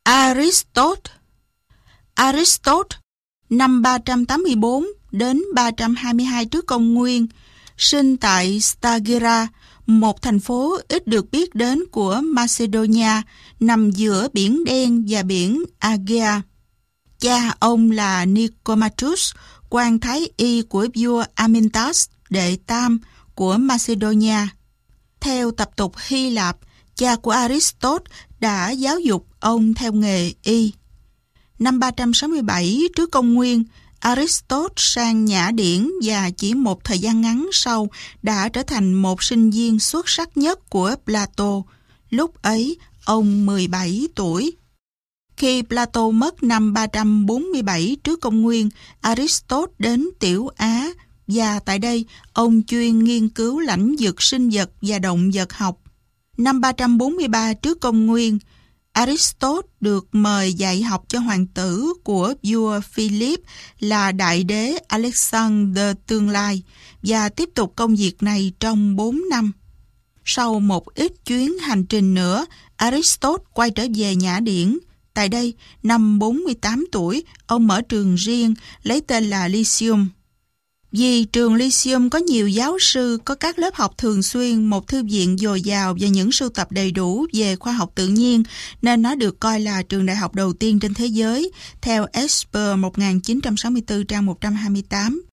Aristotle. Aristotle năm 384 đến 322 trước công nguyên, sinh tại Stagira, một thành phố ít được biết đến của Macedonia, nằm giữa Biển Đen và Biển Aegea. Cha ông là Nicomatus, quan thái y của vua Amyntas đệ tam của Macedonia. Theo tập tục Hy Lạp, cha của Aristotle đã giáo dục ông theo nghề y. Năm 367 trước công nguyên, Aristotle sang Nhã Điển và chỉ một thời gian ngắn sau đã trở thành một sinh viên xuất sắc nhất của Plato. Lúc ấy, ông 17 tuổi. Khi Plato mất năm 347 trước công nguyên, Aristotle đến Tiểu Á và tại đây ông chuyên nghiên cứu lãnh vực sinh vật và động vật học. Năm 343 trước công nguyên, Aristotle được mời dạy học cho hoàng tử của vua Philip là đại đế Alexander tương lai và tiếp tục công việc này trong 4 năm. Sau một ít chuyến hành trình nữa, Aristotle quay trở về Nhã Điển. Tại đây, năm 48 tuổi, ông mở trường riêng lấy tên là Lyceum. Vì trường Lyceum có nhiều giáo sư, có các lớp học thường xuyên, một thư viện dồi dào và những sưu tập đầy đủ về khoa học tự nhiên, nên nó được coi là trường đại học đầu tiên trên thế giới, theo Esper 1964 trang 128.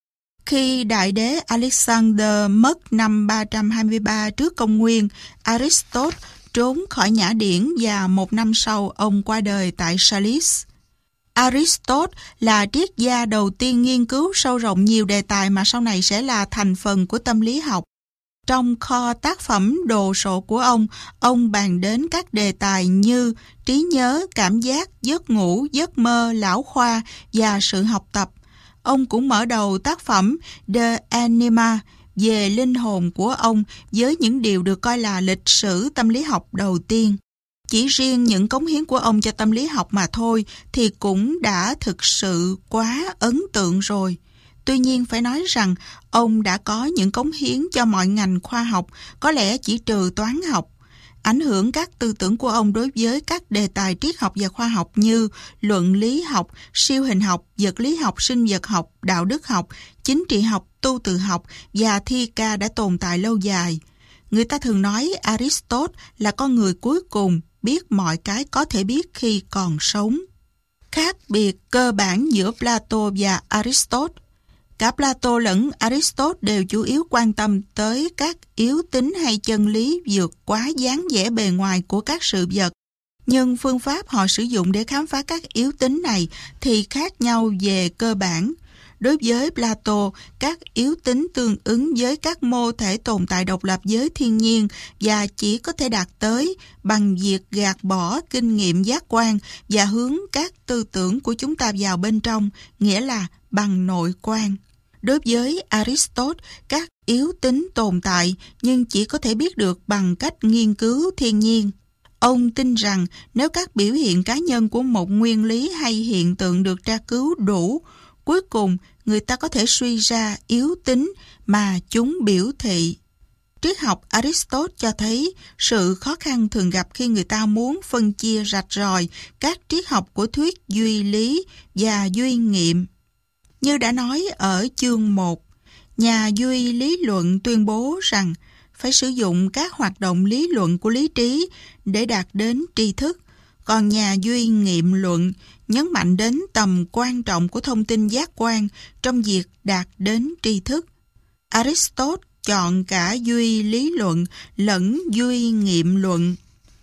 Khi đại đế Alexander mất năm 323 trước công nguyên, Aristotle trốn khỏi Nhã Điển và một năm sau ông qua đời tại Salis. Aristotle là triết gia đầu tiên nghiên cứu sâu rộng nhiều đề tài mà sau này sẽ là thành phần của tâm lý học. Trong kho tác phẩm đồ sộ của ông bàn đến các đề tài như trí nhớ, cảm giác, giấc ngủ, giấc mơ, lão khoa và sự học tập. Ông cũng mở đầu tác phẩm De Anima về linh hồn của ông với những điều được coi là lịch sử tâm lý học đầu tiên. Chỉ riêng những cống hiến của ông cho tâm lý học mà thôi thì cũng đã thực sự quá ấn tượng rồi. Tuy nhiên phải nói rằng ông đã có những cống hiến cho mọi ngành khoa học, có lẽ chỉ trừ toán học. Ảnh hưởng các tư tưởng của ông đối với các đề tài triết học và khoa học như luận lý học, siêu hình học, vật lý học, sinh vật học, đạo đức học, chính trị học, tu tự học và thi ca đã tồn tại lâu dài. Người ta thường nói Aristotle là con người cuối cùng biết mọi cái có thể biết khi còn sống. Khác biệt cơ bản giữa Plato và Aristotle. Cả Plato lẫn Aristotle đều chủ yếu quan tâm tới các yếu tính hay chân lý vượt quá dáng vẻ bề ngoài của các sự vật. Nhưng phương pháp họ sử dụng để khám phá các yếu tính này thì khác nhau về cơ bản. Đối với Plato, các yếu tính tương ứng với các mô thể tồn tại độc lập với thiên nhiên và chỉ có thể đạt tới bằng việc gạt bỏ kinh nghiệm giác quan và hướng các tư tưởng của chúng ta vào bên trong, nghĩa là bằng nội quan. Đối với Aristotle, các yếu tính tồn tại nhưng chỉ có thể biết được bằng cách nghiên cứu thiên nhiên. Ông tin rằng nếu các biểu hiện cá nhân của một nguyên lý hay hiện tượng được tra cứu đủ, cuối cùng người ta có thể suy ra yếu tính mà chúng biểu thị. Triết học Aristotle cho thấy sự khó khăn thường gặp khi người ta muốn phân chia rạch ròi các triết học của thuyết duy lý và duy nghiệm. Như đã nói ở chương 1, nhà duy lý luận tuyên bố rằng phải sử dụng các hoạt động lý luận của lý trí để đạt đến tri thức, còn nhà duy nghiệm luận nhấn mạnh đến tầm quan trọng của thông tin giác quan trong việc đạt đến tri thức. Aristotle chọn cả duy lý luận lẫn duy nghiệm luận.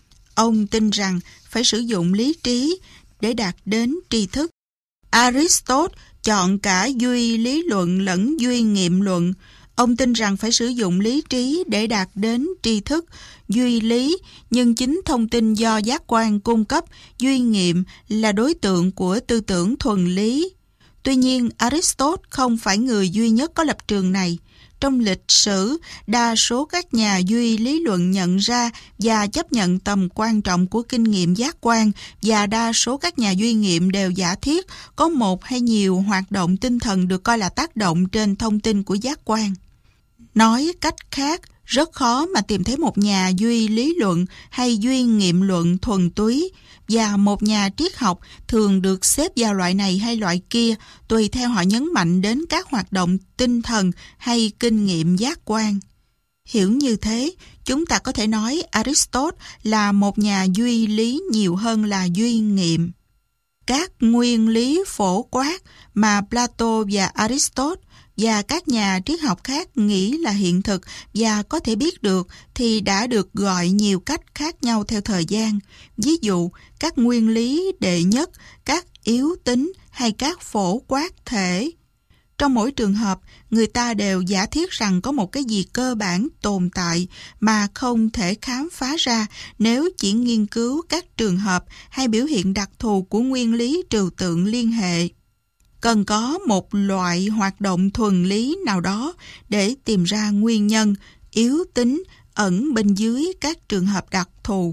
Ông tin rằng phải sử dụng lý trí để đạt đến tri thức. Aristotle chọn cả duy lý luận lẫn duy nghiệm luận. Ông tin rằng phải sử dụng lý trí để đạt đến tri thức, duy lý, nhưng chính thông tin do giác quan cung cấp, duy nghiệm là đối tượng của tư tưởng thuần lý. Tuy nhiên, Aristotle không phải người duy nhất có lập trường này. Trong lịch sử, đa số các nhà duy lý luận nhận ra và chấp nhận tầm quan trọng của kinh nghiệm giác quan, và đa số các nhà duy nghiệm đều giả thiết có một hay nhiều hoạt động tinh thần được coi là tác động trên thông tin của giác quan. Nói cách khác, Rất khó mà tìm thấy một nhà duy lý luận hay duy nghiệm luận thuần túy, và một nhà triết học thường được xếp vào loại này hay loại kia tùy theo họ nhấn mạnh đến các hoạt động tinh thần hay kinh nghiệm giác quan. Hiểu như thế, chúng ta có thể nói Aristotle là một nhà duy lý nhiều hơn là duy nghiệm. Các nguyên lý phổ quát mà Plato và Aristotle và các nhà triết học khác nghĩ là hiện thực và có thể biết được thì đã được gọi nhiều cách khác nhau theo thời gian. Ví dụ, các nguyên lý đệ nhất, các yếu tính hay các phổ quát thể. Trong mỗi trường hợp, người ta đều giả thiết rằng có một cái gì cơ bản tồn tại mà không thể khám phá ra nếu chỉ nghiên cứu các trường hợp hay biểu hiện đặc thù của nguyên lý trừu tượng liên hệ. Cần có một loại hoạt động thuần lý nào đó để tìm ra nguyên nhân, yếu tính ẩn bên dưới các trường hợp đặc thù.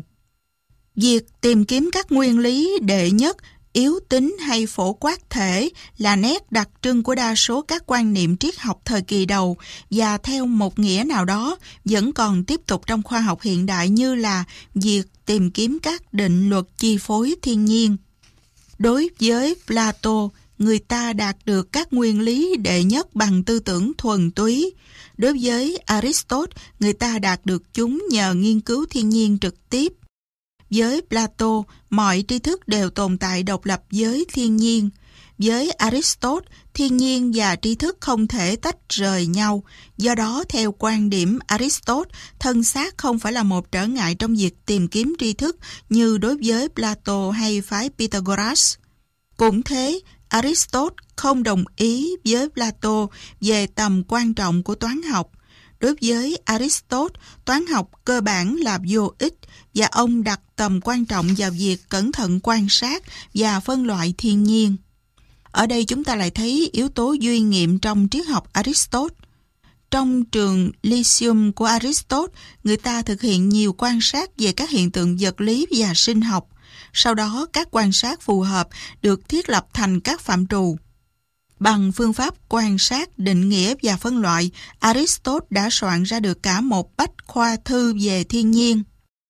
Việc tìm kiếm các nguyên lý đệ nhất, yếu tính hay phổ quát thể là nét đặc trưng của đa số các quan niệm triết học thời kỳ đầu và theo một nghĩa nào đó vẫn còn tiếp tục trong khoa học hiện đại như là việc tìm kiếm các định luật chi phối thiên nhiên. Đối với Plato, người ta đạt được các nguyên lý đệ nhất bằng tư tưởng thuần túy. Đối với Aristotle, người ta đạt được chúng nhờ nghiên cứu thiên nhiên trực tiếp. Với Plato, mọi tri thức đều tồn tại độc lập với thiên nhiên. Với Aristotle, thiên nhiên và tri thức không thể tách rời nhau. Do đó, theo quan điểm Aristotle, thân xác không phải là một trở ngại trong việc tìm kiếm tri thức như đối với Plato hay phái Pythagoras. Cũng thế, Aristotle không đồng ý với Plato về tầm quan trọng của toán học. Đối với Aristotle, toán học cơ bản là vô ích và ông đặt tầm quan trọng vào việc cẩn thận quan sát và phân loại thiên nhiên. Ở đây chúng ta lại thấy yếu tố duy nghiệm trong triết học Aristotle. Trong trường Lyceum của Aristotle, người ta thực hiện nhiều quan sát về các hiện tượng vật lý và sinh học. Sau đó, các quan sát phù hợp được thiết lập thành các phạm trù. Bằng phương pháp quan sát, định nghĩa và phân loại, Aristotle đã soạn ra được cả một bách khoa thư về thiên nhiên.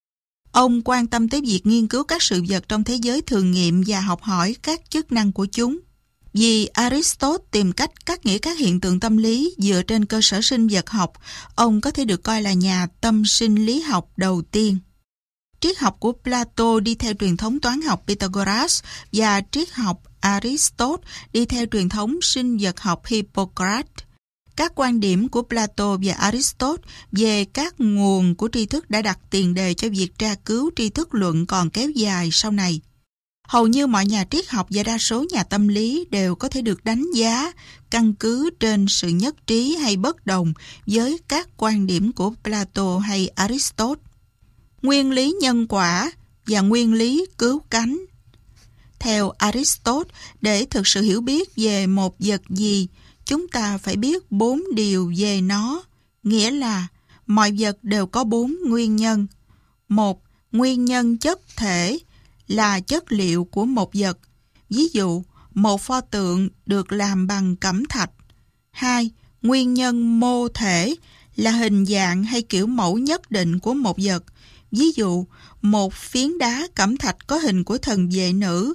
Ông quan tâm tới việc nghiên cứu các sự vật trong thế giới thường nghiệm và học hỏi các chức năng của chúng. Vì Aristotle tìm cách cắt nghĩa các hiện tượng tâm lý dựa trên cơ sở sinh vật học, ông có thể được coi là nhà tâm sinh lý học đầu tiên. Triết học của Plato đi theo truyền thống toán học Pythagoras và triết học Aristotle đi theo truyền thống sinh vật học Hippocrates. Các quan điểm của Plato và Aristotle về các nguồn của tri thức đã đặt tiền đề cho việc tra cứu tri thức luận còn kéo dài sau này. Hầu như mọi nhà triết học và đa số nhà tâm lý đều có thể được đánh giá căn cứ trên sự nhất trí hay bất đồng với các quan điểm của Plato hay Aristotle. Nguyên lý nhân quả và nguyên lý cứu cánh. Theo Aristotle, để thực sự hiểu biết về một vật gì, chúng ta phải biết 4 điều về nó, nghĩa là mọi vật đều có 4 nguyên nhân. 1. Nguyên nhân chất thể là chất liệu của một vật. Ví dụ, một pho tượng được làm bằng cẩm thạch. 2. Nguyên nhân mô thể là hình dạng hay kiểu mẫu nhất định của một vật. Ví dụ, một phiến đá cẩm thạch có hình của thần vệ nữ.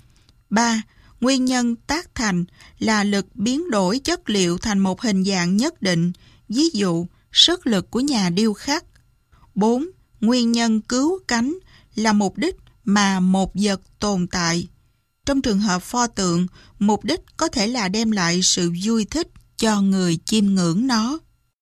3. Nguyên nhân tác thành là lực biến đổi chất liệu thành một hình dạng nhất định. Ví dụ, sức lực của nhà điêu khắc. 4. Nguyên nhân cứu cánh là mục đích mà một vật tồn tại. Trong trường hợp pho tượng, mục đích có thể là đem lại sự vui thích cho người chiêm ngưỡng nó.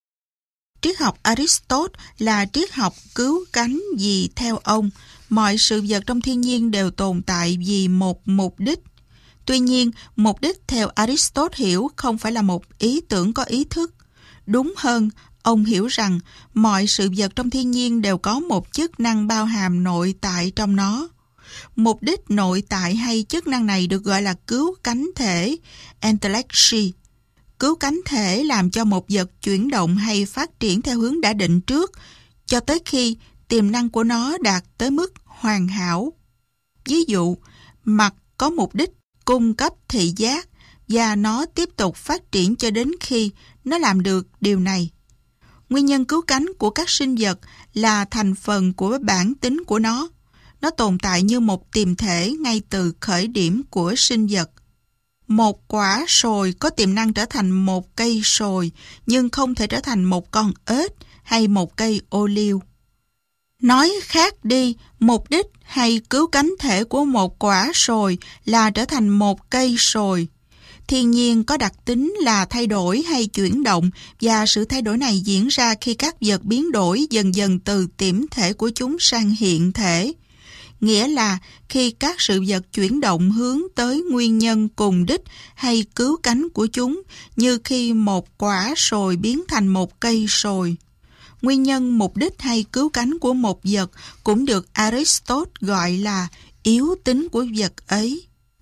Triết học Aristotle là triết học cứu cánh vì theo ông, mọi sự vật trong thiên nhiên đều tồn tại vì một mục đích. Tuy nhiên, mục đích theo Aristotle hiểu không phải là một ý tưởng có ý thức. Đúng hơn, ông hiểu rằng mọi sự vật trong thiên nhiên đều có một chức năng bao hàm nội tại trong nó. Mục đích nội tại hay chức năng này được gọi là cứu cánh thể, entelechi. Cứu cánh thể làm cho một vật chuyển động hay phát triển theo hướng đã định trước, cho tới khi tiềm năng của nó đạt tới mức hoàn hảo. Ví dụ, mặt có mục đích cung cấp thị giác và nó tiếp tục phát triển cho đến khi nó làm được điều này. Nguyên nhân cứu cánh của các sinh vật là thành phần của bản tính của nó. Nó tồn tại như một tiềm thể ngay từ khởi điểm của sinh vật. Một quả sồi có tiềm năng trở thành một cây sồi, nhưng không thể trở thành một con ếch hay một cây ô liu. Nói khác đi, mục đích hay cứu cánh thể của một quả sồi là trở thành một cây sồi. Thiên nhiên có đặc tính là thay đổi hay chuyển động, và sự thay đổi này diễn ra khi các vật biến đổi dần dần từ tiềm thể của chúng sang hiện thể. Nghĩa là khi các sự vật chuyển động hướng tới nguyên nhân cùng đích hay cứu cánh của chúng, như khi một quả sồi biến thành một cây sồi. Nguyên nhân, mục đích hay cứu cánh của một vật cũng được Aristotle gọi là yếu tính của vật ấy.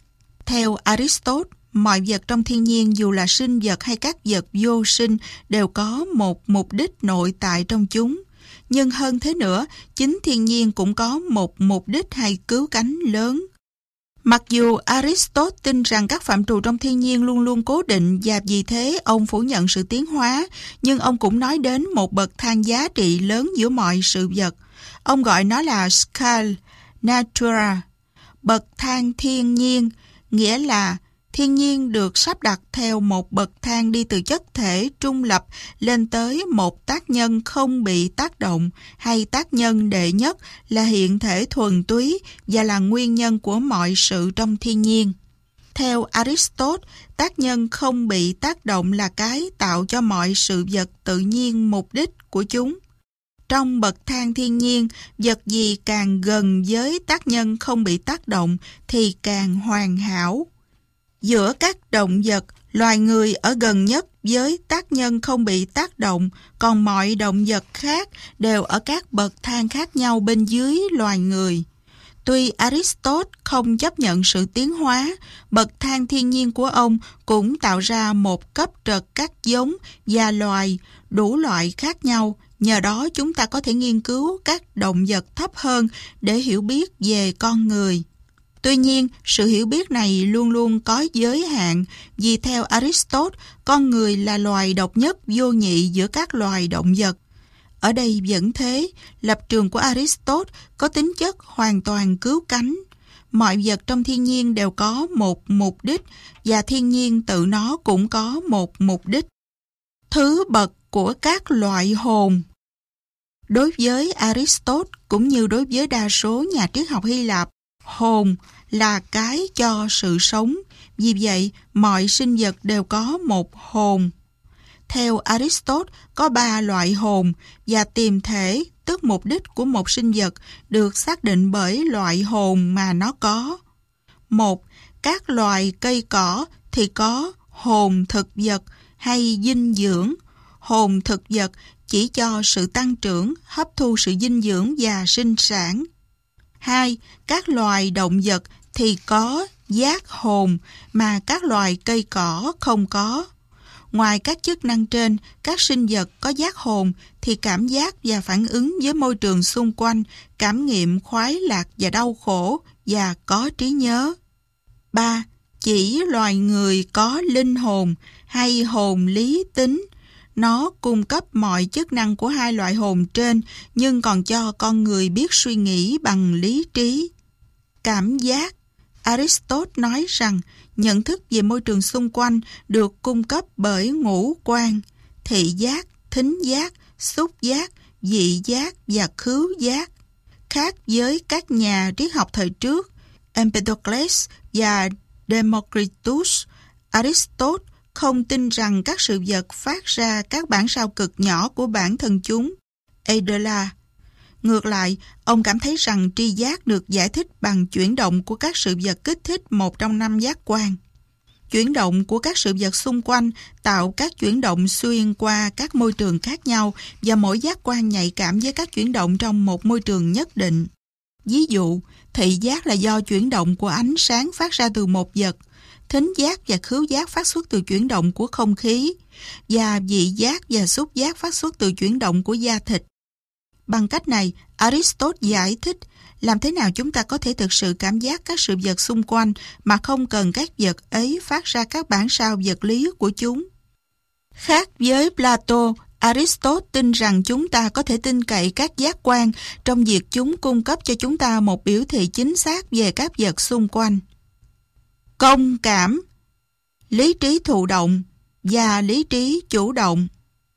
Theo Aristotle, mọi vật trong thiên nhiên, dù là sinh vật hay các vật vô sinh, đều có một mục đích nội tại trong chúng. Nhưng hơn thế nữa, chính thiên nhiên cũng có một mục đích hay cứu cánh lớn. Mặc dù Aristotle tin rằng các phạm trù trong thiên nhiên luôn luôn cố định và vì thế ông phủ nhận sự tiến hóa, nhưng ông cũng nói đến một bậc thang giá trị lớn giữa mọi sự vật. Ông gọi nó là scala natura, bậc thang thiên nhiên, nghĩa là thiên nhiên được sắp đặt theo một bậc thang đi từ chất thể trung lập lên tới một tác nhân không bị tác động, hay tác nhân đệ nhất là hiện thể thuần túy và là nguyên nhân của mọi sự trong thiên nhiên. Theo Aristotle, tác nhân không bị tác động là cái tạo cho mọi sự vật tự nhiên mục đích của chúng. Trong bậc thang thiên nhiên, vật gì càng gần với tác nhân không bị tác động thì càng hoàn hảo. Giữa các động vật, loài người ở gần nhất với tác nhân không bị tác động, còn mọi động vật khác đều ở các bậc thang khác nhau bên dưới loài người. Tuy Aristotle không chấp nhận sự tiến hóa, bậc thang thiên nhiên của ông cũng tạo ra một cấp trật các giống và loài đủ loại khác nhau. Nhờ đó chúng ta có thể nghiên cứu các động vật thấp hơn để hiểu biết về con người. Tuy nhiên, sự hiểu biết này luôn luôn có giới hạn, vì theo Aristotle, con người là loài độc nhất vô nhị giữa các loài động vật. Ở đây vẫn thế, lập trường của Aristotle có tính chất hoàn toàn cứu cánh. Mọi vật trong thiên nhiên đều có một mục đích, và thiên nhiên tự nó cũng có một mục đích. Thứ bậc của các loại hồn. Đối với Aristotle, cũng như đối với đa số nhà triết học Hy Lạp, hồn là cái cho sự sống, vì vậy mọi sinh vật đều có một hồn. Theo Aristotle, có 3 loại hồn, và tiềm thể, tức mục đích của một sinh vật, được xác định bởi loại hồn mà nó có. 1. Các loài cây cỏ thì có hồn thực vật hay dinh dưỡng. Hồn thực vật chỉ cho sự tăng trưởng, hấp thu sự dinh dưỡng và sinh sản. 2. Các loài động vật thì có giác hồn mà các loài cây cỏ không có. Ngoài các chức năng trên, các sinh vật có giác hồn thì cảm giác và phản ứng với môi trường xung quanh, cảm nghiệm khoái lạc và đau khổ, và có trí nhớ. 3. Chỉ loài người có linh hồn hay hồn lý tính. Nó cung cấp mọi chức năng của 2 loại hồn trên, nhưng còn cho con người biết suy nghĩ bằng lý trí. Cảm giác. Aristotle nói rằng nhận thức về môi trường xung quanh được cung cấp bởi ngũ quan, thị giác, thính giác, xúc giác, vị giác và khứu giác. Khác với các nhà triết học thời trước, Empedocles và Democritus, Aristotle không tin rằng các sự vật phát ra các bản sao cực nhỏ của bản thân chúng, Eidela. Ngược lại, ông cảm thấy rằng tri giác được giải thích bằng chuyển động của các sự vật kích thích một trong 5 giác quan. Chuyển động của các sự vật xung quanh tạo các chuyển động xuyên qua các môi trường khác nhau, và mỗi giác quan nhạy cảm với các chuyển động trong một môi trường nhất định. Ví dụ, thị giác là do chuyển động của ánh sáng phát ra từ một vật, thính giác và khứu giác phát xuất từ chuyển động của không khí, và vị giác và xúc giác phát xuất từ chuyển động của da thịt. Bằng cách này, Aristotle giải thích làm thế nào chúng ta có thể thực sự cảm giác các sự vật xung quanh mà không cần các vật ấy phát ra các bản sao vật lý của chúng. Khác với Plato, Aristotle tin rằng chúng ta có thể tin cậy các giác quan trong việc chúng cung cấp cho chúng ta một biểu thị chính xác về các vật xung quanh. Công cảm, lý trí thụ động và lý trí chủ động.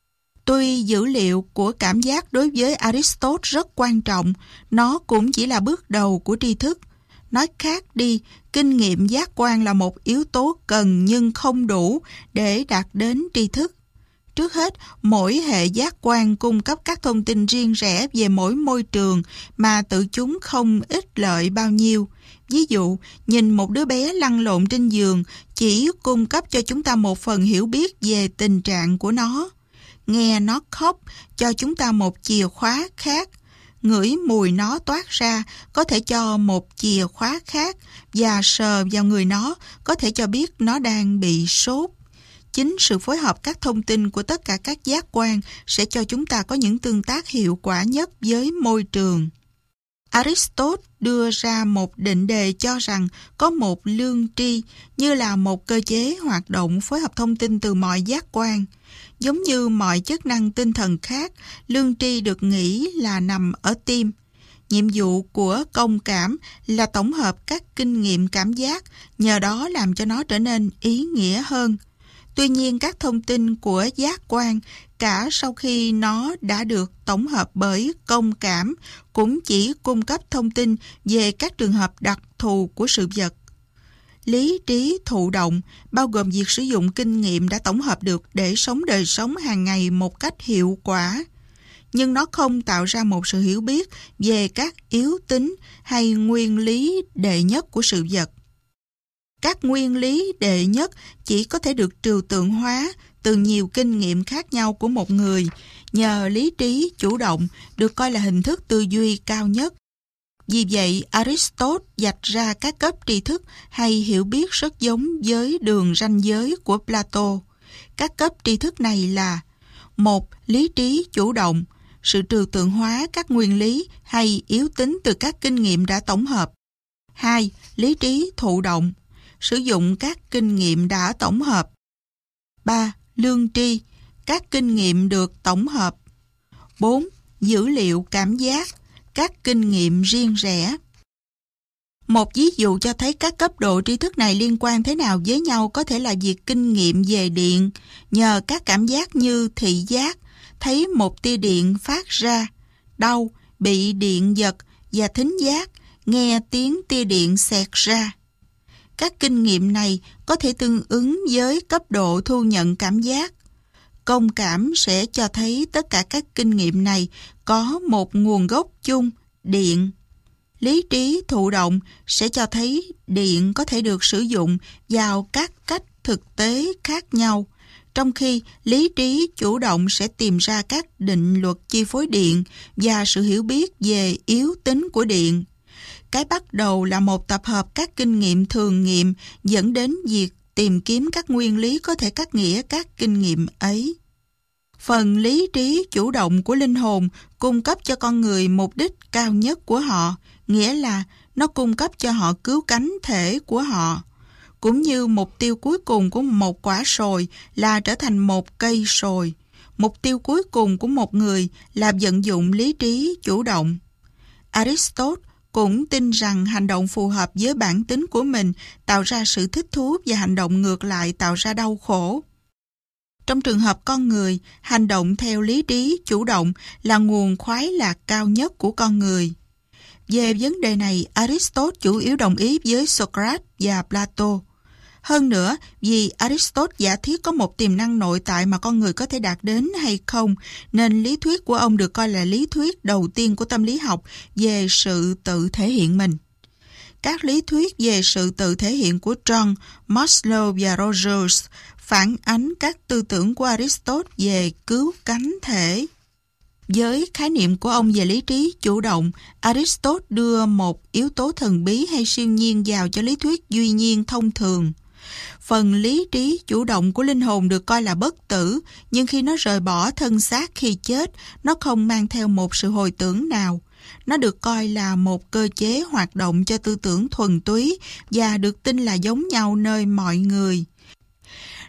Tuy dữ liệu của cảm giác đối với Aristotle rất quan trọng, nó cũng chỉ là bước đầu của tri thức. Nói khác đi, kinh nghiệm giác quan là một yếu tố cần nhưng không đủ để đạt đến tri thức. Trước hết, mỗi hệ giác quan cung cấp các thông tin riêng rẽ về mỗi môi trường mà tự chúng không ích lợi bao nhiêu. Ví dụ, nhìn một đứa bé lăn lộn trên giường chỉ cung cấp cho chúng ta một phần hiểu biết về tình trạng của nó. Nghe nó khóc cho chúng ta một chìa khóa khác. Ngửi mùi nó toát ra có thể cho một chìa khóa khác, và sờ vào người nó có thể cho biết nó đang bị sốt. Chính sự phối hợp các thông tin của tất cả các giác quan sẽ cho chúng ta có những tương tác hiệu quả nhất với môi trường. Aristotle đưa ra một định đề cho rằng có một lương tri như là một cơ chế hoạt động phối hợp thông tin từ mọi giác quan. Giống như mọi chức năng tinh thần khác, lương tri được nghĩ là nằm ở tim. Nhiệm vụ của công cảm là tổng hợp các kinh nghiệm cảm giác, nhờ đó làm cho nó trở nên ý nghĩa hơn. Tuy nhiên, các thông tin của giác quan, cả sau khi nó đã được tổng hợp bởi công cảm, cũng chỉ cung cấp thông tin về các trường hợp đặc thù của sự vật. Lý trí thụ động bao gồm việc sử dụng kinh nghiệm đã tổng hợp được để sống đời sống hàng ngày một cách hiệu quả. Nhưng nó không tạo ra một sự hiểu biết về các yếu tính hay nguyên lý đệ nhất của sự vật. Các nguyên lý đệ nhất chỉ có thể được trừu tượng hóa từ nhiều kinh nghiệm khác nhau của một người, nhờ lý trí chủ động được coi là hình thức tư duy cao nhất. Vì vậy, Aristotle vạch ra các cấp tri thức hay hiểu biết rất giống với đường ranh giới của Plato. Các cấp tri thức này là: 1. Lý trí chủ động, sự trừu tượng hóa các nguyên lý hay yếu tính từ các kinh nghiệm đã tổng hợp. 2. Lý trí thụ động, sử dụng các kinh nghiệm đã tổng hợp. 3. Lương tri, các kinh nghiệm được tổng hợp. 4. Dữ liệu cảm giác, các kinh nghiệm riêng rẽ. Một ví dụ cho thấy các cấp độ tri thức này liên quan thế nào với nhau có thể là việc kinh nghiệm về điện, nhờ các cảm giác như thị giác, thấy một tia điện phát ra, đau, bị điện giật, và thính giác, nghe tiếng tia điện xẹt ra. Các kinh nghiệm này có thể tương ứng với cấp độ thu nhận cảm giác. Công cảm sẽ cho thấy tất cả các kinh nghiệm này có một nguồn gốc chung, điện. Lý trí thụ động sẽ cho thấy điện có thể được sử dụng vào các cách thực tế khác nhau, trong khi lý trí chủ động sẽ tìm ra các định luật chi phối điện và sự hiểu biết về yếu tính của điện. Cái bắt đầu là một tập hợp các kinh nghiệm thường nghiệm dẫn đến việc tìm kiếm các nguyên lý có thể cắt nghĩa các kinh nghiệm ấy. Phần lý trí chủ động của linh hồn cung cấp cho con người mục đích cao nhất của họ, nghĩa là nó cung cấp cho họ cứu cánh thể của họ, cũng như mục tiêu cuối cùng của một quả sồi là trở thành một cây sồi. Mục tiêu cuối cùng của một người là vận dụng lý trí chủ động. Aristotle cũng tin rằng hành động phù hợp với bản tính của mình tạo ra sự thích thú và hành động ngược lại tạo ra đau khổ. Trong trường hợp con người, hành động theo lý trí chủ động là nguồn khoái lạc cao nhất của con người. Về vấn đề này, Aristotle chủ yếu đồng ý với Socrates và Plato. Hơn nữa, vì Aristotle giả thiết có một tiềm năng nội tại mà con người có thể đạt đến hay không, nên lý thuyết của ông được coi là lý thuyết đầu tiên của tâm lý học về sự tự thể hiện mình. Các lý thuyết về sự tự thể hiện của John, Maslow và Rogers phản ánh các tư tưởng của Aristotle về cứu cánh thể. Với khái niệm của ông về lý trí chủ động, Aristotle đưa một yếu tố thần bí hay siêu nhiên vào cho lý thuyết duy nhiên thông thường. Phần lý trí chủ động của linh hồn được coi là bất tử, nhưng khi nó rời bỏ thân xác khi chết, nó không mang theo một sự hồi tưởng nào. Nó được coi là một cơ chế hoạt động cho tư tưởng thuần túy và được tin là giống nhau nơi mọi người.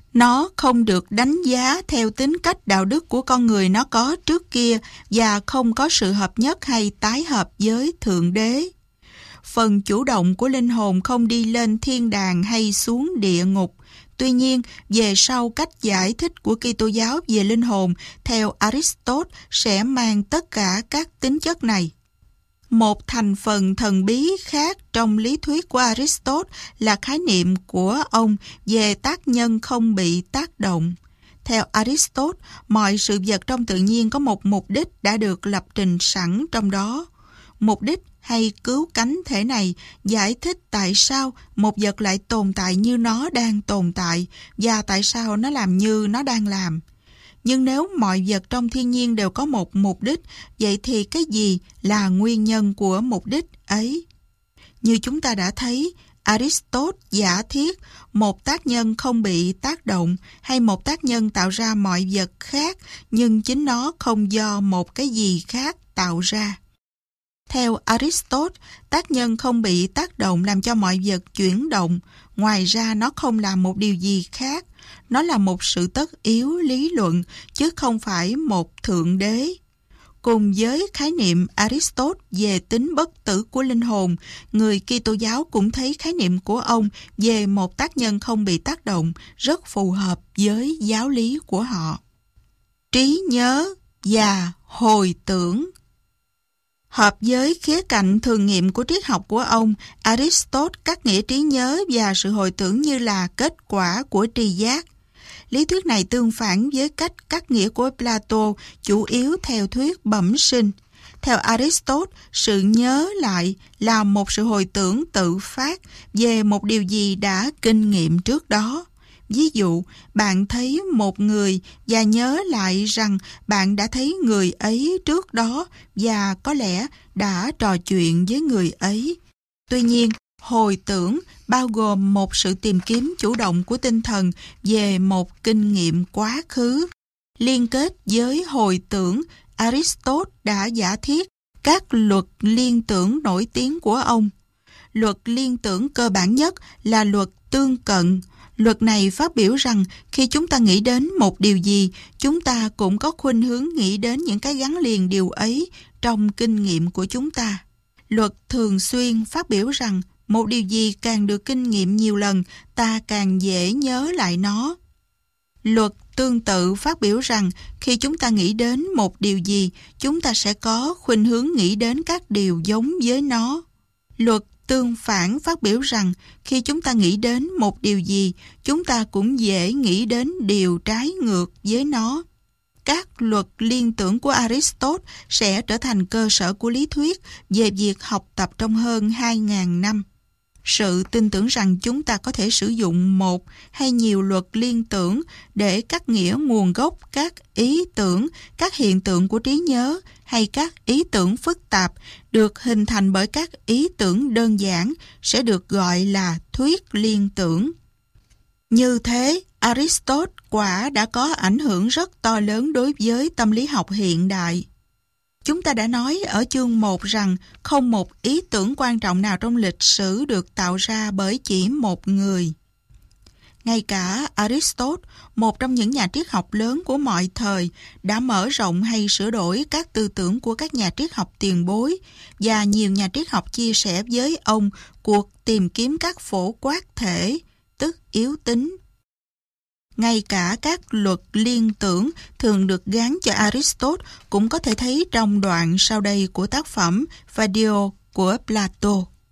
Nó không được đánh giá theo tính cách đạo đức của con người nó có trước kia và không có sự hợp nhất hay tái hợp với Thượng Đế. Phần chủ động của linh hồn không đi lên thiên đàng hay xuống địa ngục. Tuy nhiên, về sau cách giải thích của Kitô giáo về linh hồn theo Aristotle sẽ mang tất cả các tính chất này. Một thành phần thần bí khác trong lý thuyết của Aristotle là khái niệm của ông về tác nhân không bị tác động. Theo Aristotle, mọi sự vật trong tự nhiên có một mục đích đã được lập trình sẵn trong đó. Mục đích hay cứu cánh thể này giải thích tại sao một vật lại tồn tại như nó đang tồn tại và tại sao nó làm như nó đang làm. Nhưng nếu mọi vật trong thiên nhiên đều có một mục đích, vậy thì cái gì là nguyên nhân của mục đích ấy? Như chúng ta đã thấy, Aristotle giả thiết một tác nhân không bị tác động hay một tác nhân tạo ra mọi vật khác, nhưng chính nó không do một cái gì khác tạo ra. Theo Aristotle, tác nhân không bị tác động làm cho mọi vật chuyển động. Ngoài ra nó không làm một điều gì khác. Nó là một sự tất yếu lý luận, chứ không phải một thượng đế. Cùng với khái niệm Aristotle về tính bất tử của linh hồn, người Kitô giáo cũng thấy khái niệm của ông về một tác nhân không bị tác động rất phù hợp với giáo lý của họ. Trí nhớ và hồi tưởng. Hợp với khía cạnh thường nghiệm của triết học của ông, Aristotle cắt nghĩa trí nhớ và sự hồi tưởng như là kết quả của tri giác. Lý thuyết này tương phản với cách cắt nghĩa của Plato, chủ yếu theo thuyết bẩm sinh. Theo Aristotle, sự nhớ lại là một sự hồi tưởng tự phát về một điều gì đã kinh nghiệm trước đó. Ví dụ, bạn thấy một người và nhớ lại rằng bạn đã thấy người ấy trước đó và có lẽ đã trò chuyện với người ấy. Tuy nhiên, hồi tưởng bao gồm một sự tìm kiếm chủ động của tinh thần về một kinh nghiệm quá khứ. Liên kết với hồi tưởng, Aristotle đã giả thiết các luật liên tưởng nổi tiếng của ông. Luật liên tưởng cơ bản nhất là luật tương cận. Luật này phát biểu rằng khi chúng ta nghĩ đến một điều gì, chúng ta cũng có khuynh hướng nghĩ đến những cái gắn liền điều ấy trong kinh nghiệm của chúng ta. Luật thường xuyên phát biểu rằng một điều gì càng được kinh nghiệm nhiều lần, ta càng dễ nhớ lại nó. Luật tương tự phát biểu rằng khi chúng ta nghĩ đến một điều gì, chúng ta sẽ có khuynh hướng nghĩ đến các điều giống với nó. Luật tương phản phát biểu rằng khi chúng ta nghĩ đến một điều gì, chúng ta cũng dễ nghĩ đến điều trái ngược với nó. Các luật liên tưởng của Aristotle sẽ trở thành cơ sở của lý thuyết về việc học tập trong hơn 2.000 năm. Sự tin tưởng rằng chúng ta có thể sử dụng một hay nhiều luật liên tưởng để cắt nghĩa nguồn gốc các ý tưởng, các hiện tượng của trí nhớ hay các ý tưởng phức tạp được hình thành bởi các ý tưởng đơn giản sẽ được gọi là thuyết liên tưởng. Như thế, Aristotle quả đã có ảnh hưởng rất to lớn đối với tâm lý học hiện đại. Chúng ta đã nói ở chương 1 rằng không một ý tưởng quan trọng nào trong lịch sử được tạo ra bởi chỉ một người. Ngay cả Aristotle, một trong những nhà triết học lớn của mọi thời, đã mở rộng hay sửa đổi các tư tưởng của các nhà triết học tiền bối, và nhiều nhà triết học chia sẻ với ông cuộc tìm kiếm các phổ quát thể, tức yếu tính. Ngay cả các luật liên tưởng thường được gán cho Aristotle cũng có thể thấy trong đoạn sau đây của tác phẩm Phaedo của Plato.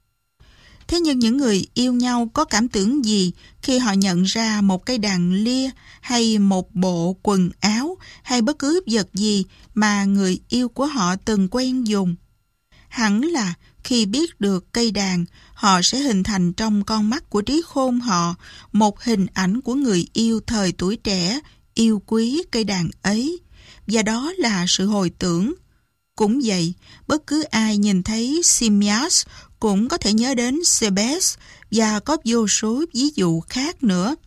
Thế nhưng những người yêu nhau có cảm tưởng gì khi họ nhận ra một cây đàn lia hay một bộ quần áo hay bất cứ vật gì mà người yêu của họ từng quen dùng? Hẳn là khi biết được cây đàn, họ sẽ hình thành trong con mắt của trí khôn họ một hình ảnh của người yêu thời tuổi trẻ, yêu quý cây đàn ấy, và đó là sự hồi tưởng. Cũng vậy, bất cứ ai nhìn thấy Simmias cũng có thể nhớ đến Thebes và có vô số ví dụ khác nữa.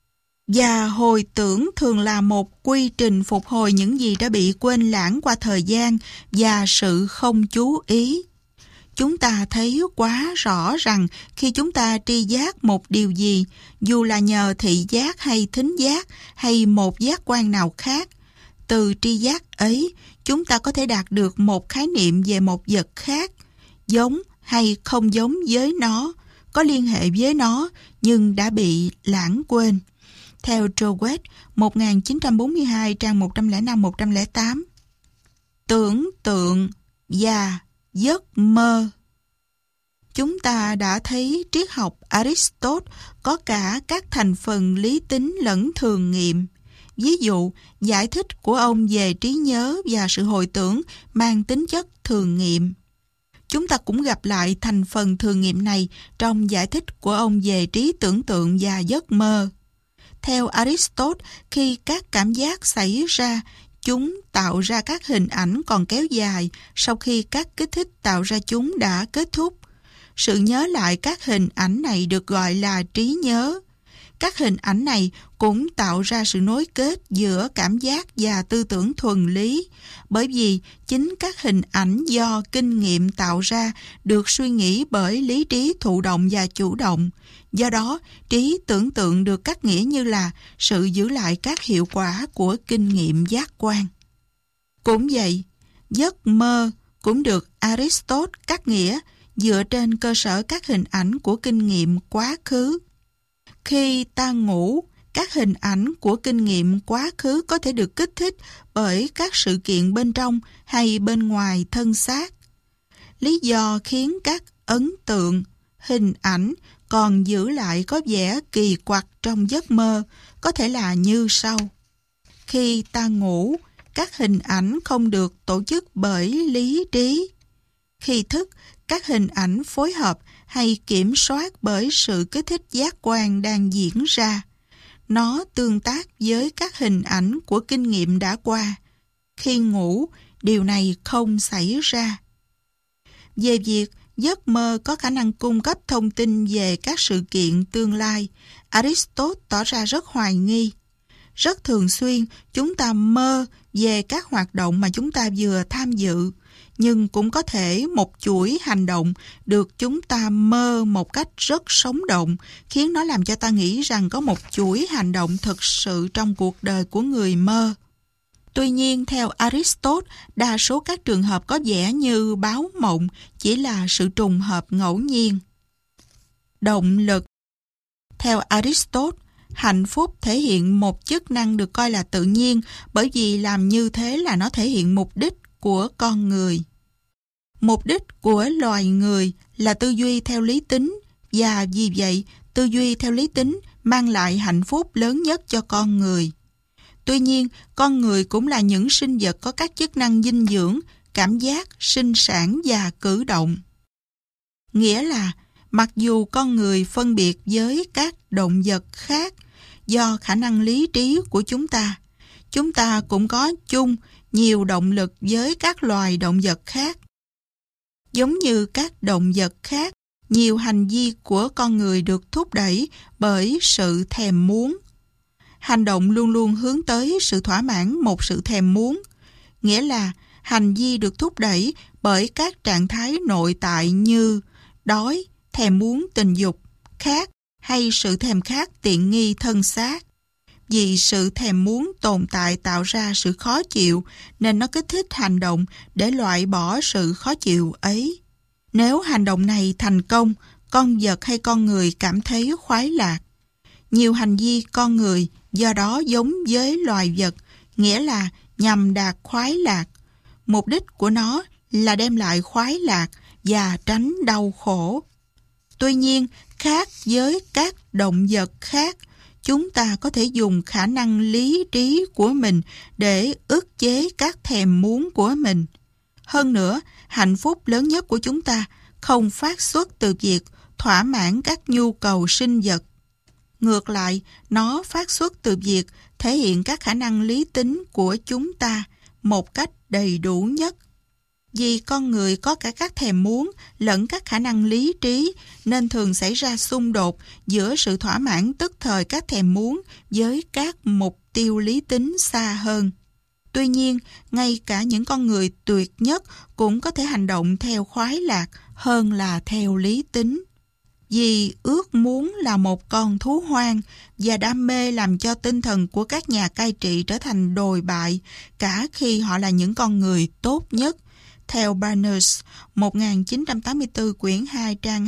Và hồi tưởng thường là một quy trình phục hồi những gì đã bị quên lãng qua thời gian và sự không chú ý. Chúng ta thấy quá rõ rằng khi chúng ta tri giác một điều gì, dù là nhờ thị giác hay thính giác hay một giác quan nào khác, từ tri giác ấy, chúng ta có thể đạt được một khái niệm về một vật khác, giống hay không giống với nó, có liên hệ với nó nhưng đã bị lãng quên. Theo Drowett, 1942, trang 105-108. Tưởng tượng và giấc mơ. Chúng ta đã thấy triết học Aristotle có cả các thành phần lý tính lẫn thường nghiệm. Ví dụ, giải thích của ông về trí nhớ và sự hồi tưởng mang tính chất thường nghiệm. Chúng ta cũng gặp lại thành phần thường nghiệm này trong giải thích của ông về trí tưởng tượng và giấc mơ. Theo Aristotle, khi các cảm giác xảy ra, chúng tạo ra các hình ảnh còn kéo dài sau khi các kích thích tạo ra chúng đã kết thúc. Sự nhớ lại các hình ảnh này được gọi là trí nhớ. Các hình ảnh này cũng tạo ra sự nối kết giữa cảm giác và tư tưởng thuần lý, bởi vì chính các hình ảnh do kinh nghiệm tạo ra được suy nghĩ bởi lý trí thụ động và chủ động. Do đó, trí tưởng tượng được cắt nghĩa như là sự giữ lại các hiệu quả của kinh nghiệm giác quan. Cũng vậy, giấc mơ cũng được Aristotle cắt nghĩa dựa trên cơ sở các hình ảnh của kinh nghiệm quá khứ. Khi ta ngủ, các hình ảnh của kinh nghiệm quá khứ có thể được kích thích bởi các sự kiện bên trong hay bên ngoài thân xác. Lý do khiến các ấn tượng, hình ảnh còn giữ lại có vẻ kỳ quặc trong giấc mơ có thể là như sau. Khi ta ngủ, các hình ảnh không được tổ chức bởi lý trí. Khi thức, các hình ảnh phối hợp hay kiểm soát bởi sự kích thích giác quan đang diễn ra. Nó tương tác với các hình ảnh của kinh nghiệm đã qua. Khi ngủ, điều này không xảy ra. Về việc giấc mơ có khả năng cung cấp thông tin về các sự kiện tương lai, Aristotle tỏ ra rất hoài nghi. Rất thường xuyên, chúng ta mơ về các hoạt động mà chúng ta vừa tham dự, nhưng cũng có thể một chuỗi hành động được chúng ta mơ một cách rất sống động, khiến nó làm cho ta nghĩ rằng có một chuỗi hành động thực sự trong cuộc đời của người mơ. Tuy nhiên, theo Aristotle, đa số các trường hợp có vẻ như báo mộng chỉ là sự trùng hợp ngẫu nhiên. Động lực. Theo Aristotle, hạnh phúc thể hiện một chức năng được coi là tự nhiên bởi vì làm như thế là nó thể hiện mục đích của con người. Mục đích của loài người là tư duy theo lý tính và vì vậy tư duy theo lý tính mang lại hạnh phúc lớn nhất cho con người. Tuy nhiên, con người cũng là những sinh vật có các chức năng dinh dưỡng, cảm giác, sinh sản và cử động. Nghĩa là, mặc dù con người phân biệt với các động vật khác do khả năng lý trí của chúng ta cũng có chung nhiều động lực với các loài động vật khác. Giống như các động vật khác, nhiều hành vi của con người được thúc đẩy bởi sự thèm muốn. Hành động luôn luôn hướng tới sự thỏa mãn một sự thèm muốn, nghĩa là hành vi được thúc đẩy bởi các trạng thái nội tại như đói, thèm muốn tình dục, khát hay sự thèm khát tiện nghi thân xác. Vì sự thèm muốn tồn tại tạo ra sự khó chịu nên nó kích thích hành động để loại bỏ sự khó chịu ấy. Nếu hành động này thành công, con vật hay con người cảm thấy khoái lạc. Nhiều hành vi con người do đó giống với loài vật, nghĩa là nhằm đạt khoái lạc. Mục đích của nó là đem lại khoái lạc và tránh đau khổ. Tuy nhiên, khác với các động vật khác, chúng ta có thể dùng khả năng lý trí của mình để ức chế các thèm muốn của mình. Hơn nữa, hạnh phúc lớn nhất của chúng ta không phát xuất từ việc thỏa mãn các nhu cầu sinh vật. Ngược lại, nó phát xuất từ việc thể hiện các khả năng lý tính của chúng ta một cách đầy đủ nhất. Vì con người có cả các thèm muốn lẫn các khả năng lý trí nên thường xảy ra xung đột giữa sự thỏa mãn tức thời các thèm muốn với các mục tiêu lý tính xa hơn. Tuy nhiên, ngay cả những con người tuyệt nhất cũng có thể hành động theo khoái lạc, hơn là theo lý tính. Vì ước muốn là một con thú hoang và đam mê làm cho tinh thần của các nhà cai trị trở thành đồi bại, cả khi họ là những con người tốt nhất. Theo Barnes, 1984 quyển 2 trang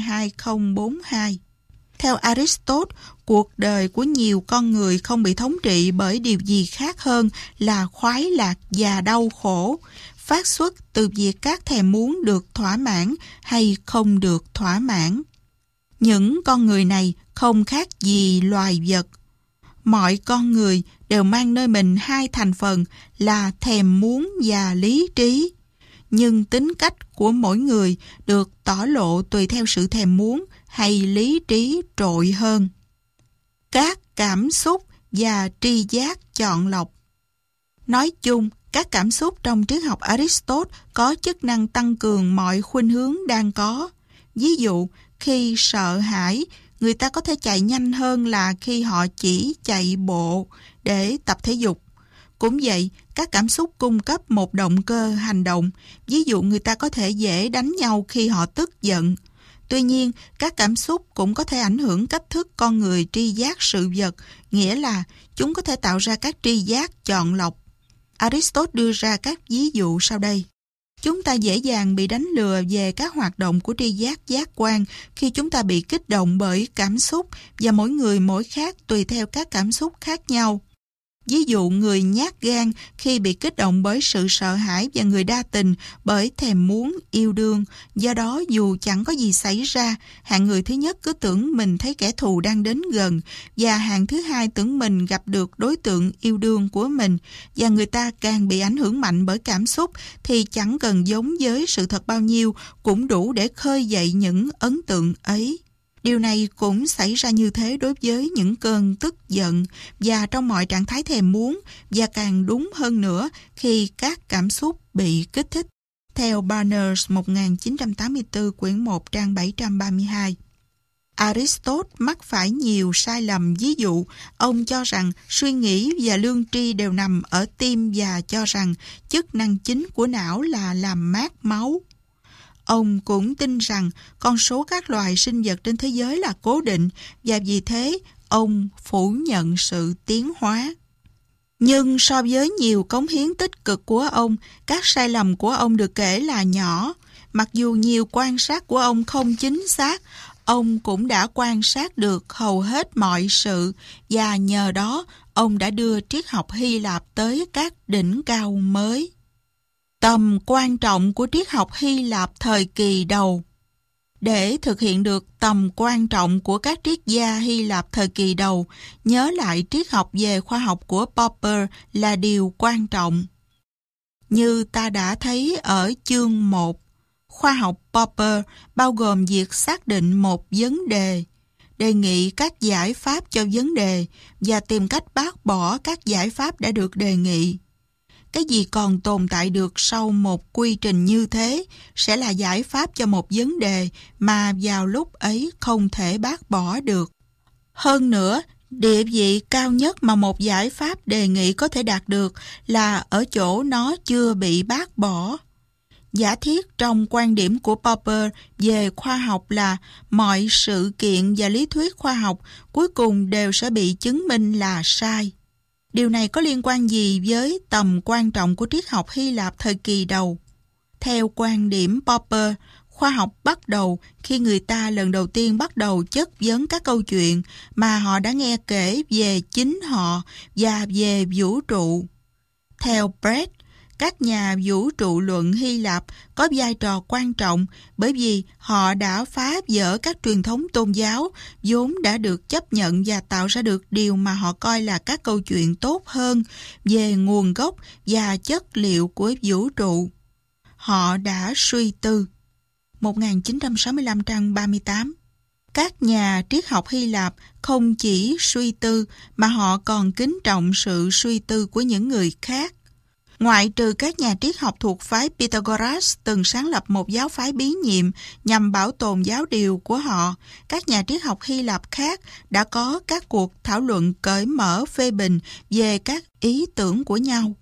2042. Theo Aristotle, cuộc đời của nhiều con người không bị thống trị bởi điều gì khác hơn là khoái lạc và đau khổ, phát xuất từ việc các thèm muốn được thỏa mãn hay không được thỏa mãn. Những con người này không khác gì loài vật. Mọi con người đều mang nơi mình hai thành phần là thèm muốn và lý trí. Nhưng tính cách của mỗi người được tỏ lộ tùy theo sự thèm muốn hay lý trí trội hơn. Các cảm xúc và tri giác chọn lọc. Nói chung, các cảm xúc trong triết học Aristotle có chức năng tăng cường mọi khuynh hướng đang có. Ví dụ, khi sợ hãi, người ta có thể chạy nhanh hơn là khi họ chỉ chạy bộ để tập thể dục. Cũng vậy, các cảm xúc cung cấp một động cơ hành động. Ví dụ người ta có thể dễ đánh nhau khi họ tức giận. Tuy nhiên, các cảm xúc cũng có thể ảnh hưởng cách thức con người tri giác sự vật, nghĩa là chúng có thể tạo ra các tri giác chọn lọc. Aristotle đưa ra các ví dụ sau đây. Chúng ta dễ dàng bị đánh lừa về các hoạt động của tri giác giác quan khi chúng ta bị kích động bởi cảm xúc, và mỗi người mỗi khác tùy theo các cảm xúc khác nhau. Ví dụ người nhát gan khi bị kích động bởi sự sợ hãi và người đa tình bởi thèm muốn yêu đương. Do đó dù chẳng có gì xảy ra, hạng người thứ nhất cứ tưởng mình thấy kẻ thù đang đến gần, và hạng thứ hai tưởng mình gặp được đối tượng yêu đương của mình, và người ta càng bị ảnh hưởng mạnh bởi cảm xúc thì chẳng cần giống với sự thật bao nhiêu cũng đủ để khơi dậy những ấn tượng ấy. Điều này cũng xảy ra như thế đối với những cơn tức giận và trong mọi trạng thái thèm muốn, và càng đúng hơn nữa khi các cảm xúc bị kích thích. Theo Barnes 1984 quyển 1 trang 732. Aristotle mắc phải nhiều sai lầm. Ví dụ, ông cho rằng suy nghĩ và lương tri đều nằm ở tim và cho rằng chức năng chính của não là làm mát máu. Ông cũng tin rằng con số các loài sinh vật trên thế giới là cố định, và vì thế ông phủ nhận sự tiến hóa. Nhưng so với nhiều cống hiến tích cực của ông, các sai lầm của ông được kể là nhỏ. Mặc dù nhiều quan sát của ông không chính xác, ông cũng đã quan sát được hầu hết mọi sự, và nhờ đó ông đã đưa triết học Hy Lạp tới các đỉnh cao mới. Tầm quan trọng của triết học Hy Lạp thời kỳ đầu. Để thực hiện được tầm quan trọng của các triết gia Hy Lạp thời kỳ đầu, nhớ lại triết học về khoa học của Popper là điều quan trọng. Như ta đã thấy ở chương 1, khoa học Popper bao gồm việc xác định một vấn đề, đề nghị các giải pháp cho vấn đề và tìm cách bác bỏ các giải pháp đã được đề nghị. Cái gì còn tồn tại được sau một quy trình như thế sẽ là giải pháp cho một vấn đề mà vào lúc ấy không thể bác bỏ được. Hơn nữa, địa vị cao nhất mà một giải pháp đề nghị có thể đạt được là ở chỗ nó chưa bị bác bỏ. Giả thiết trong quan điểm của Popper về khoa học là mọi sự kiện và lý thuyết khoa học cuối cùng đều sẽ bị chứng minh là sai. Điều này có liên quan gì với tầm quan trọng của triết học Hy Lạp thời kỳ đầu? Theo quan điểm Popper, khoa học bắt đầu khi người ta lần đầu tiên bắt đầu chất vấn các câu chuyện mà họ đã nghe kể về chính họ và về vũ trụ. Theo Brett, các nhà vũ trụ luận Hy Lạp có vai trò quan trọng bởi vì họ đã phá vỡ các truyền thống tôn giáo vốn đã được chấp nhận và tạo ra được điều mà họ coi là các câu chuyện tốt hơn về nguồn gốc và chất liệu của vũ trụ. Họ đã suy tư. 1965 trang 38. Các nhà triết học Hy Lạp không chỉ suy tư mà họ còn kính trọng sự suy tư của những người khác. Ngoại trừ các nhà triết học thuộc phái Pythagoras từng sáng lập một giáo phái bí nhiệm nhằm bảo tồn giáo điều của họ, các nhà triết học Hy Lạp khác đã có các cuộc thảo luận cởi mở phê bình về các ý tưởng của nhau.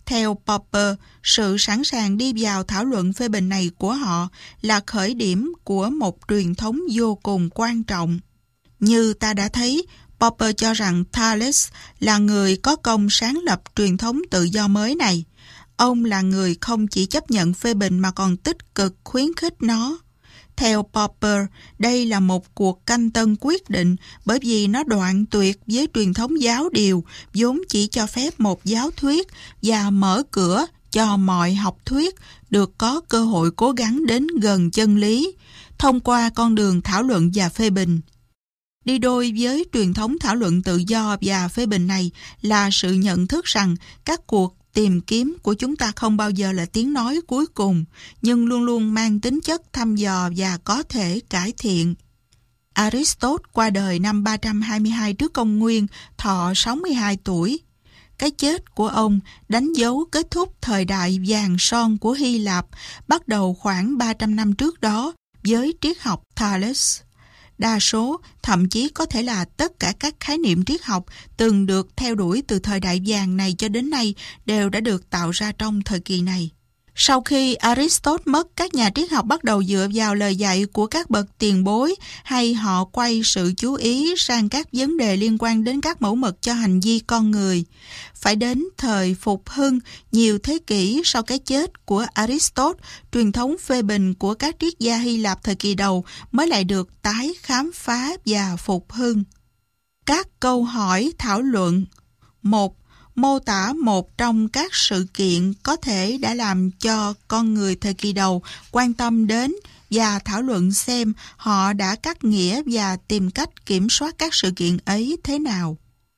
Theo Popper, sự sẵn sàng đi vào thảo luận phê bình này của họ là khởi điểm của một truyền thống vô cùng quan trọng. Như ta đã thấy, Popper cho rằng Thales là người có công sáng lập truyền thống tự do mới này. Ông là người không chỉ chấp nhận phê bình mà còn tích cực khuyến khích nó. Theo Popper, đây là một cuộc canh tân quyết định bởi vì nó đoạn tuyệt với truyền thống giáo điều vốn chỉ cho phép một giáo thuyết và mở cửa cho mọi học thuyết được có cơ hội cố gắng đến gần chân lý thông qua con đường thảo luận và phê bình. Đi đôi với truyền thống thảo luận tự do và phê bình này là sự nhận thức rằng các cuộc tìm kiếm của chúng ta không bao giờ là tiếng nói cuối cùng, nhưng luôn luôn mang tính chất thăm dò và có thể cải thiện. Aristotle qua đời năm 322 trước công nguyên, thọ 62 tuổi. Cái chết của ông đánh dấu kết thúc thời đại vàng son của Hy Lạp, bắt đầu khoảng 300 năm trước đó với triết học Thales. Đa số, thậm chí có thể là tất cả các khái niệm triết học từng được theo đuổi từ thời đại vàng này cho đến nay đều đã được tạo ra trong thời kỳ này. Sau khi Aristotle mất, các nhà triết học bắt đầu dựa vào lời dạy của các bậc tiền bối hay họ quay sự chú ý sang các vấn đề liên quan đến các mẫu mực cho hành vi con người. Phải đến thời Phục Hưng, nhiều thế kỷ sau cái chết của Aristotle, truyền thống phê bình của các triết gia Hy Lạp thời kỳ đầu mới lại được tái khám phá và phục hưng. Các câu hỏi thảo luận. 1. Mô tả một trong các sự kiện có thể đã làm cho con người thời kỳ đầu quan tâm đến và thảo luận xem họ đã cắt nghĩa và tìm cách kiểm soát các sự kiện ấy thế nào.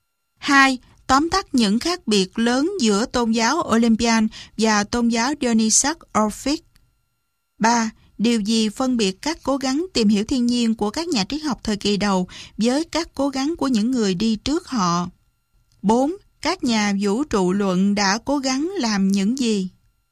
2. Tóm tắt những khác biệt lớn giữa tôn giáo Olympian và tôn giáo Dionysius Orphic. 3. Điều gì phân biệt các cố gắng tìm hiểu thiên nhiên của các nhà triết học thời kỳ đầu với các cố gắng của những người đi trước họ? 4. Các nhà vũ trụ luận đã cố gắng làm những gì?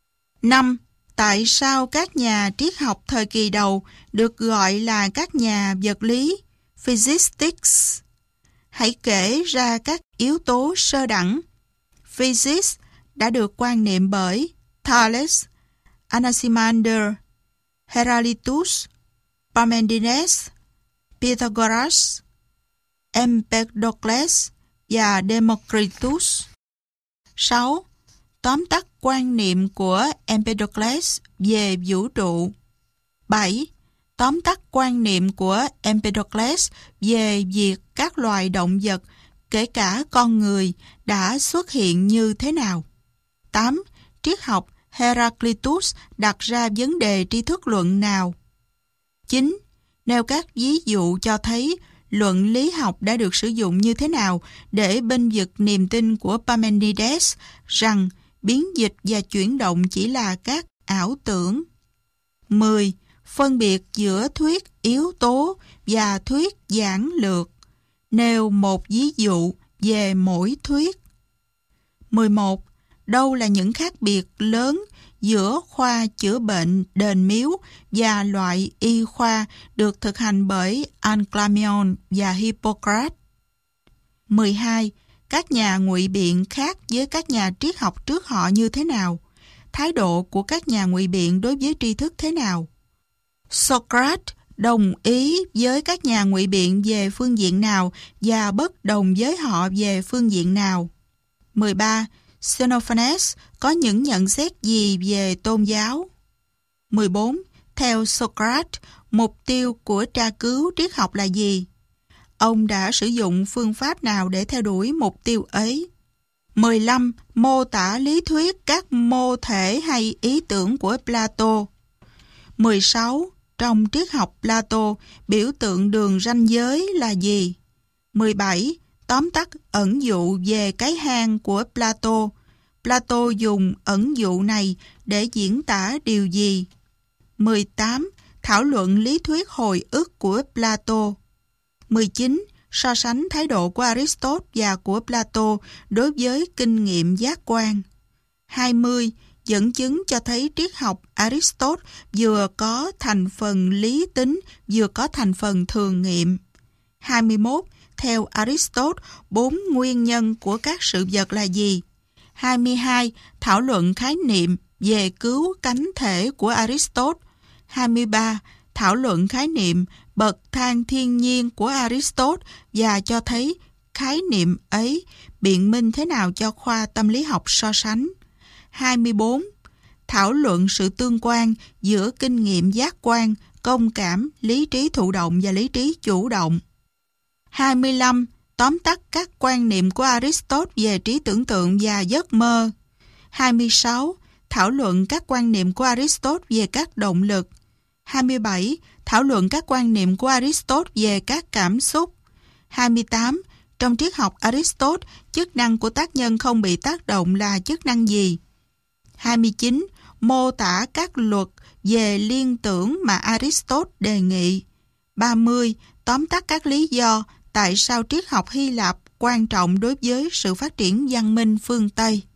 5. Tại sao các nhà triết học thời kỳ đầu được gọi là các nhà vật lý, physicists? Hãy kể ra các yếu tố sơ đẳng. Physics đã được quan niệm bởi Thales, Anaximander, Heraclitus, Parmenides, Pythagoras, Empedocles và Democritus. 6. Tóm tắt quan niệm của Empedocles về vũ trụ. 7. Tóm tắt quan niệm của Empedocles về việc các loài động vật, kể cả con người, đã xuất hiện như thế nào. 8. Triết học Heraclitus đặt ra vấn đề tri thức luận nào. 9. Nêu các ví dụ cho thấy luận lý học đã được sử dụng như thế nào để bênh vực niềm tin của Parmenides rằng biến dịch và chuyển động chỉ là các ảo tưởng. 10. Phân biệt giữa thuyết yếu tố và thuyết giản lược. Nêu một ví dụ về mỗi thuyết. 11. Đâu là những khác biệt lớn giữa khoa chữa bệnh đền miếu và loại y khoa được thực hành bởi Alcmaeon và Hippocrates? 12. Các nhà ngụy biện khác với các nhà triết học trước họ như thế nào? Thái độ của các nhà ngụy biện đối với tri thức thế nào? Socrates đồng ý với các nhà ngụy biện về phương diện nào và bất đồng với họ về phương diện nào? 13. Xenophanes có những nhận xét gì về tôn giáo? 14. Theo Socrates, mục tiêu của tra cứu triết học là gì? Ông đã sử dụng phương pháp nào để theo đuổi mục tiêu ấy? 15. Mô tả lý thuyết các mô thể hay ý tưởng của Plato. 16. Trong triết học Plato, biểu tượng đường ranh giới là gì? 17. Tóm tắt ẩn dụ về cái hang của Plato. Plato dùng ẩn dụ này để diễn tả điều gì? 18. Thảo luận lý thuyết hồi ức của Plato. 19. So sánh thái độ của Aristotle và của Plato đối với kinh nghiệm giác quan. 20. Dẫn chứng cho thấy triết học Aristotle vừa có thành phần lý tính, vừa có thành phần thường nghiệm. 21. Theo Aristotle, 4 nguyên nhân của các sự vật là gì? 22. Thảo luận khái niệm về cứu cánh thể của Aristotle. 23. Thảo luận khái niệm bậc thang thiên nhiên của Aristotle và cho thấy khái niệm ấy biện minh thế nào cho khoa tâm lý học so sánh. 24. Thảo luận sự tương quan giữa kinh nghiệm giác quan, công cảm, lý trí thụ động và lý trí chủ động. 25. Tóm tắt các quan niệm của Aristotle về trí tưởng tượng và giấc mơ. 26. Thảo luận các quan niệm của Aristotle về các động lực. 27. Thảo luận các quan niệm của Aristotle về các cảm xúc. 28. Trong triết học Aristotle, chức năng của tác nhân không bị tác động là chức năng gì? 29. Mô tả các luật về liên tưởng mà Aristotle đề nghị. 30. Tóm tắt các lý do tại sao triết học Hy Lạp quan trọng đối với sự phát triển văn minh phương Tây.